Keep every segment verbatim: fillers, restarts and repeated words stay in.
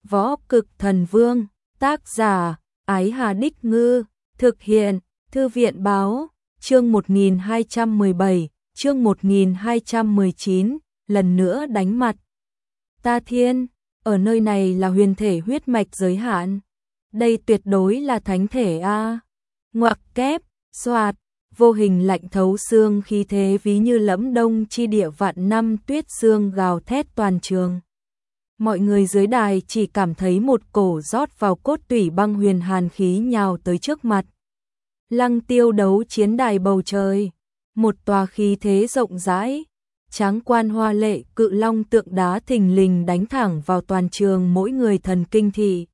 Võ Cực Thần Vương, tác giả, Ái Hà Đích Ngư, thực hiện, Thư viện Báo, chương một nghìn hai trăm mười bảy, chương một nghìn hai trăm mười chín, lần nữa đánh mặt. Ta thiên, ở nơi này là huyền thể huyết mạch giới hạn. Đây tuyệt đối là thánh thể a. Ngoặc kép, xoạt, vô hình lạnh thấu xương khí thế ví như lẫm đông chi địa vạn năm tuyết sương gào thét toàn trường. Mọi người dưới đài chỉ cảm thấy một cổ rót vào cốt tủy băng huyền hàn khí nhào tới trước mặt. Lăng tiêu đấu chiến đài bầu trời, một tòa khí thế rộng rãi, tráng quan hoa lệ cự long tượng đá thình lình đánh thẳng vào toàn trường mỗi người thần kinh thị.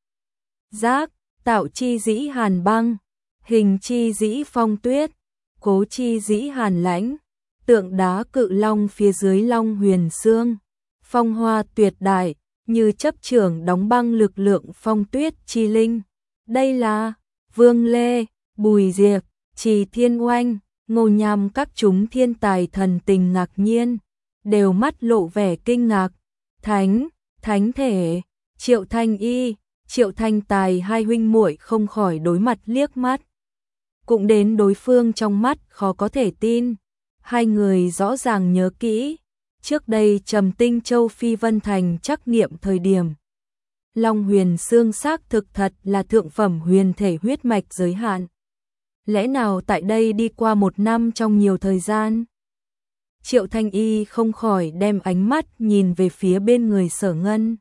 Giác, tạo chi dĩ hàn băng, hình chi dĩ phong tuyết, cố chi dĩ hàn lãnh, tượng đá cự long phía dưới long huyền xương, phong hoa tuyệt đại, như chấp trưởng đóng băng lực lượng phong tuyết chi linh. Đây là Vương Lê, Bùi Diệp, Trì Thiên Oanh, Ngô Nham, các chúng thiên tài thần tình ngạc nhiên, đều mắt lộ vẻ kinh ngạc. Thánh, thánh thể, Triệu Thanh Y, Triệu Thanh Tài hai huynh muội không khỏi đối mặt liếc mắt. Cũng đến đối phương trong mắt khó có thể tin. Hai người rõ ràng nhớ kỹ, trước đây Trầm Tinh Châu Phi Vân Thành trắc nghiệm thời điểm, Long huyền xương xác thực thật là thượng phẩm huyền thể huyết mạch giới hạn. Lẽ nào tại đây đi qua một năm trong nhiều thời gian? Triệu Thanh Y không khỏi đem ánh mắt nhìn về phía bên người Sở Ngân.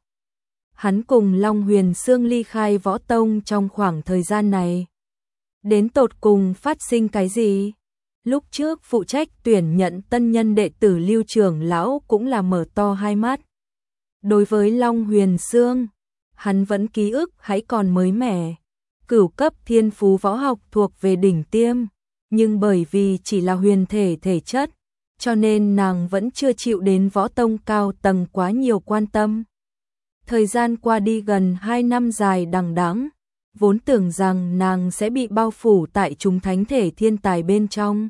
Hắn cùng Long huyền xương ly khai võ tông trong khoảng thời gian này. Đến tột cùng phát sinh cái gì? Lúc trước phụ trách tuyển nhận tân nhân đệ tử Lưu trưởng lão cũng là mở to hai mắt. Đối với Long huyền xương, hắn vẫn ký ức hãy còn mới mẻ. Cửu cấp thiên phú võ học thuộc về đỉnh tiêm, nhưng bởi vì chỉ là huyền thể thể chất, cho nên nàng vẫn chưa chịu đến võ tông cao tầng quá nhiều quan tâm. Thời gian qua đi gần hai năm dài đằng đẵng, vốn tưởng rằng nàng sẽ bị bao phủ tại chúng thánh thể thiên tài bên trong.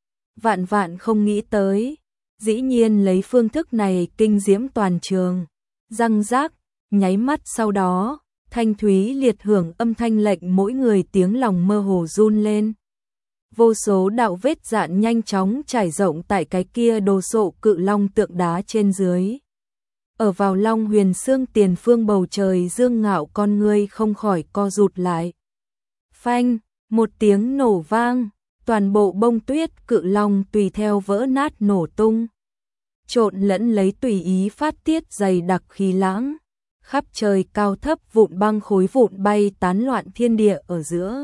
Vạn vạn không nghĩ tới, dĩ nhiên lấy phương thức này kinh diễm toàn trường. Răng rác, nháy mắt sau đó, thanh thúy liệt hưởng âm thanh lệnh mỗi người tiếng lòng mơ hồ run lên. Vô số đạo vết dạn nhanh chóng trải rộng tại cái kia đồ sộ cự long tượng đá trên dưới. Ở vào Long huyền xương tiền phương bầu trời dương ngạo con ngươi không khỏi co rụt lại. Phanh, một tiếng nổ vang, toàn bộ bông tuyết cự long tùy theo vỡ nát nổ tung. Trộn lẫn lấy tùy ý phát tiết dày đặc khí lãng, khắp trời cao thấp vụn băng khối vụn bay tán loạn thiên địa ở giữa.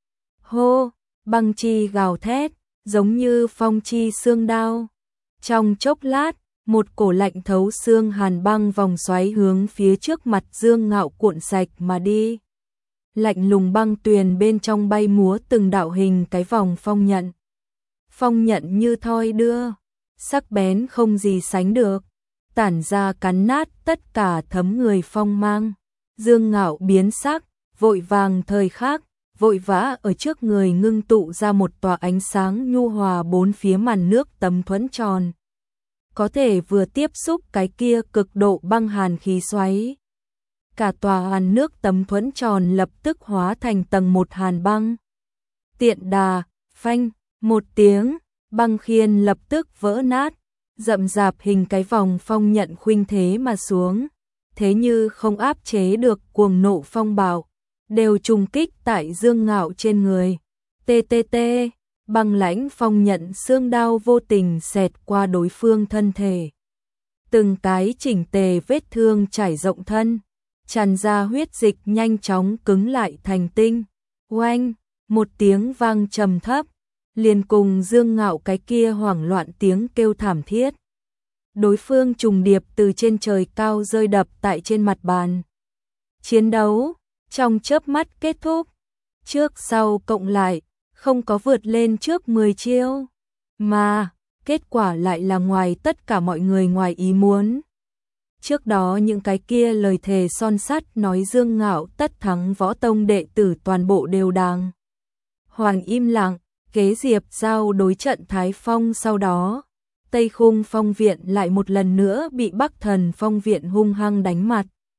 Hô, băng chi gào thét, giống như phong chi xương đao. Trong chốc lát, một cổ lạnh thấu xương hàn băng vòng xoáy hướng phía trước mặt dương ngạo cuộn sạch mà đi. Lạnh lùng băng tuyền bên trong bay múa từng đạo hình cái vòng phong nhận. Phong nhận như thoi đưa, sắc bén không gì sánh được, tản ra cắn nát tất cả thấm người phong mang. Dương ngạo biến sắc, vội vàng thời khắc, vội vã ở trước người ngưng tụ ra một tòa ánh sáng nhu hòa bốn phía màn nước tấm thuẫn tròn. Có thể vừa tiếp xúc cái kia cực độ băng hàn khí xoáy. Cả tòa hàn nước tấm thuẫn tròn lập tức hóa thành tầng một hàn băng. Tiện đà, phanh, một tiếng, băng khiên lập tức vỡ nát, rậm rạp hình cái vòng phong nhận khuynh thế mà xuống. Thế như không áp chế được cuồng nộ phong bạo, đều trùng kích tại dương ngạo trên người. Tê tê tê. Băng lãnh phong nhận xương đao vô tình xẹt qua đối phương thân thể. Từng cái chỉnh tề vết thương trải rộng thân, tràn ra huyết dịch nhanh chóng cứng lại thành tinh. Oanh, một tiếng vang trầm thấp, liền cùng dương ngạo cái kia hoảng loạn tiếng kêu thảm thiết. Đối phương trùng điệp từ trên trời cao rơi đập tại trên mặt bàn. Chiến đấu trong chớp mắt kết thúc, trước sau cộng lại không có vượt lên trước mười chiêu, mà kết quả lại là ngoài tất cả mọi người ngoài ý muốn. Trước đó những cái kia lời thề son sắt nói dương ngạo tất thắng võ tông đệ tử toàn bộ đều đàng hoàng im lặng. Kế Diệp giao đối trận Thái Phong sau đó, Tây Khung Phong Viện lại một lần nữa bị Bắc Thần Phong Viện hung hăng đánh mặt.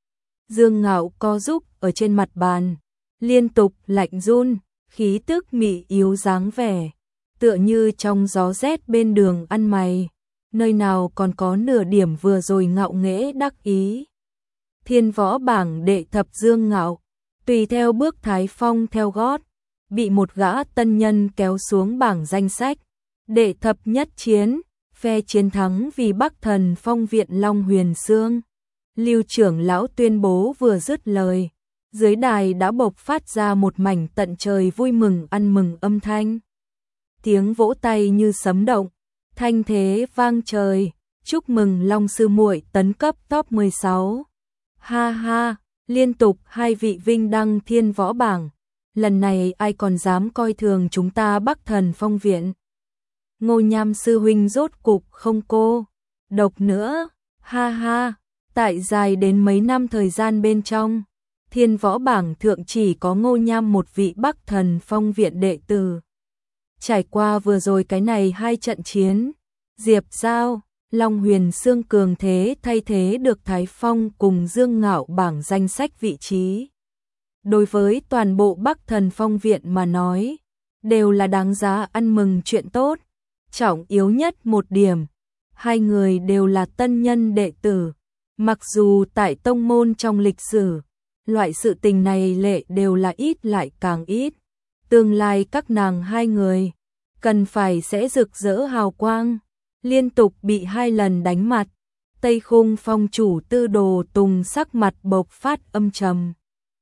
Dương Ngạo co rúm ở trên mặt bàn, liên tục lạnh run, khí tức mị yếu dáng vẻ, tựa như trong gió rét bên đường ăn mày, nơi nào còn có nửa điểm vừa rồi ngạo nghễ đắc ý. Thiên võ bảng đệ thập Dương Ngạo, tùy theo bước Thái Phong theo gót, bị một gã tân nhân kéo xuống bảng danh sách, đệ thập nhất chiến, phe chiến thắng vì Bắc Thần Phong viện Long Huyền Xương. Lưu trưởng lão tuyên bố vừa dứt lời, dưới đài đã bộc phát ra một mảnh tận trời vui mừng ăn mừng âm thanh. Tiếng vỗ tay như sấm động, thanh thế vang trời, chúc mừng Long sư muội tấn cấp top mười sáu. Ha ha, liên tục hai vị vinh đăng thiên võ bảng, lần này ai còn dám coi thường chúng ta Bắc Thần Phong viện. Ngô Nham sư huynh rốt cục không cô độc nữa, ha ha, tại dài đến mấy năm thời gian bên trong, thiên võ bảng thượng chỉ có Ngô Nham một vị Bắc Thần Phong viện đệ tử. Trải qua vừa rồi cái này hai trận chiến, Diệp Giao, Long Huyền Xương cường thế thay thế được Thái Phong cùng Dương Ngạo bảng danh sách vị trí. Đối với toàn bộ Bắc Thần Phong viện mà nói, đều là đáng giá ăn mừng chuyện tốt. Trọng yếu nhất một điểm, hai người đều là tân nhân đệ tử, mặc dù tại tông môn trong lịch sử, loại sự tình này lệ đều là ít lại càng ít. Tương lai các nàng hai người cần phải sẽ rực rỡ hào quang, liên tục bị hai lần đánh mặt. Tây Khung Phong chủ Tư Đồ Tùng sắc mặt bộc phát âm trầm.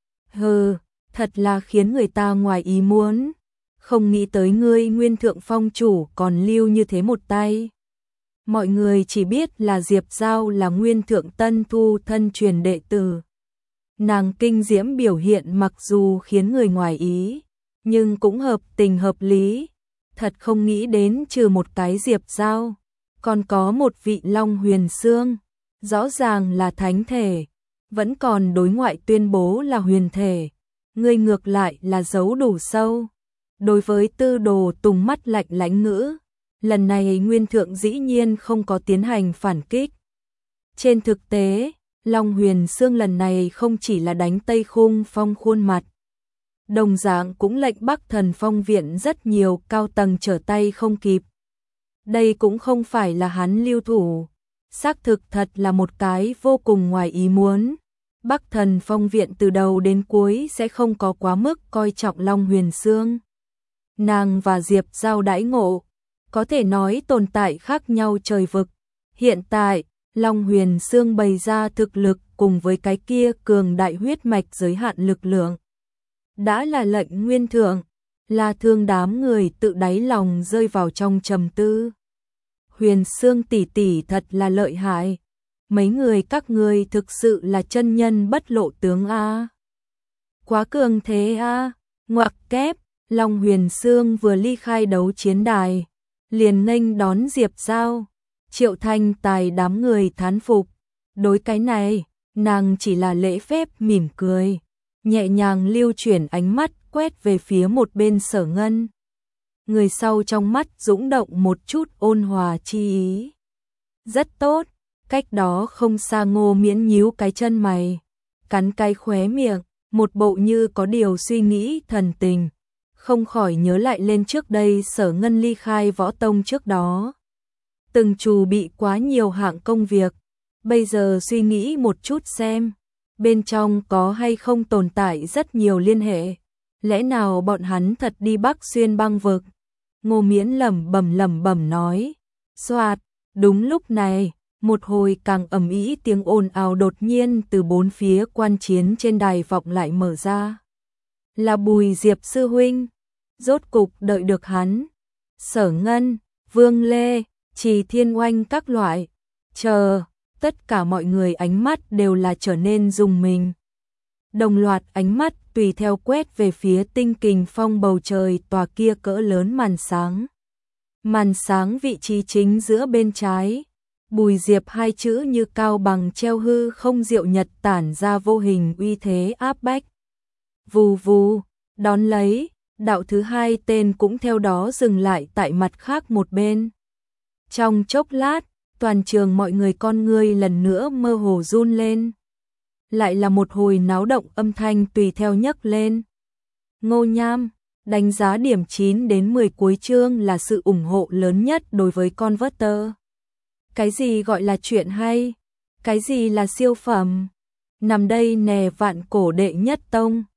Hừ, thật là khiến người ta ngoài ý muốn, không nghĩ tới ngươi Nguyên Thượng Phong chủ còn lưu như thế một tay. Mọi người chỉ biết là Diệp Giao là Nguyên Thượng Tân Thu thân truyền đệ tử. Nàng kinh diễm biểu hiện mặc dù khiến người ngoài ý, nhưng cũng hợp tình hợp lý. Thật không nghĩ đến trừ một cái Diệp Giao, còn có một vị Long Huyền Xương, rõ ràng là thánh thể, vẫn còn đối ngoại tuyên bố là huyền thể. Ngươi ngược lại là giấu đủ sâu. Đối với Tư Đồ Tùng mắt lạnh lãnh ngữ, lần này Nguyên Thượng dĩ nhiên không có tiến hành phản kích. Trên thực tế, Long Huyền Xương lần này không chỉ là đánh Tây Khung Phong khuôn mặt, đồng dạng cũng lệnh Bắc Thần Phong viện rất nhiều cao tầng trở tay không kịp. Đây cũng không phải là hắn lưu thủ, xác thực thật là một cái vô cùng ngoài ý muốn. Bắc Thần Phong viện từ đầu đến cuối sẽ không có quá mức coi trọng Long Huyền Xương. Nàng và Diệp Giao đãi ngộ, có thể nói tồn tại khác nhau trời vực. Hiện tại, Long Huyền Xương bày ra thực lực cùng với cái kia cường đại huyết mạch giới hạn lực lượng. Đã là lệnh Nguyên Thượng, là thương đám người tự đáy lòng rơi vào trong trầm tư. Huyền Xương tỷ tỷ thật là lợi hại. Mấy người các ngươi thực sự là chân nhân bất lộ tướng a. Quá cường thế a. Ngoặc kép, Long Huyền Xương vừa ly khai đấu chiến đài, liền nghênh đón Diệp Giao. Triệu Thanh Tài đám người thán phục. Đối cái này, nàng chỉ là lễ phép mỉm cười, nhẹ nhàng lưu chuyển ánh mắt quét về phía một bên Sở Ngân. Người sau trong mắt dũng động một chút ôn hòa chi ý. Rất tốt. Cách đó không xa Ngô Miễn nhíu cái chân mày, cắn cái khóe miệng, một bộ như có điều suy nghĩ thần tình, không khỏi nhớ lại lên trước đây Sở Ngân ly khai võ tông trước đó. Từng trù bị quá nhiều hạng công việc, bây giờ suy nghĩ một chút xem, bên trong có hay không tồn tại rất nhiều liên hệ, lẽ nào bọn hắn thật đi Bắc xuyên băng vực. Ngô Miễn lẩm bẩm lẩm bẩm nói. Soạt, đúng lúc này, một hồi càng ầm ĩ tiếng ồn ào đột nhiên từ bốn phía quan chiến trên đài vọng lại mở ra. Là Bùi Diệp sư huynh, rốt cục đợi được hắn. Sở Ngân, Vương Lê, Trì Thiên Oanh các loại, chờ, tất cả mọi người ánh mắt đều là trở nên rùng mình. Đồng loạt ánh mắt tùy theo quét về phía Tinh Kình Phong bầu trời tòa kia cỡ lớn màn sáng. Màn sáng vị trí chính giữa bên trái, Bùi Diệp hai chữ như cao bằng treo hư không diệu nhật tản ra vô hình uy thế áp bách. Vù vù, đón lấy, đạo thứ hai tên cũng theo đó dừng lại tại mặt khác một bên. Trong chốc lát, toàn trường mọi người con ngươi lần nữa mơ hồ run lên. lại là một hồi náo động âm thanh tùy theo nhấc lên. Ngô Nham, đánh giá điểm chín đến mười cuối chương là sự ủng hộ lớn nhất đối với Converter. Cái gì gọi là chuyện hay? Cái gì là siêu phẩm? Nằm đây nè vạn cổ đệ nhất tông.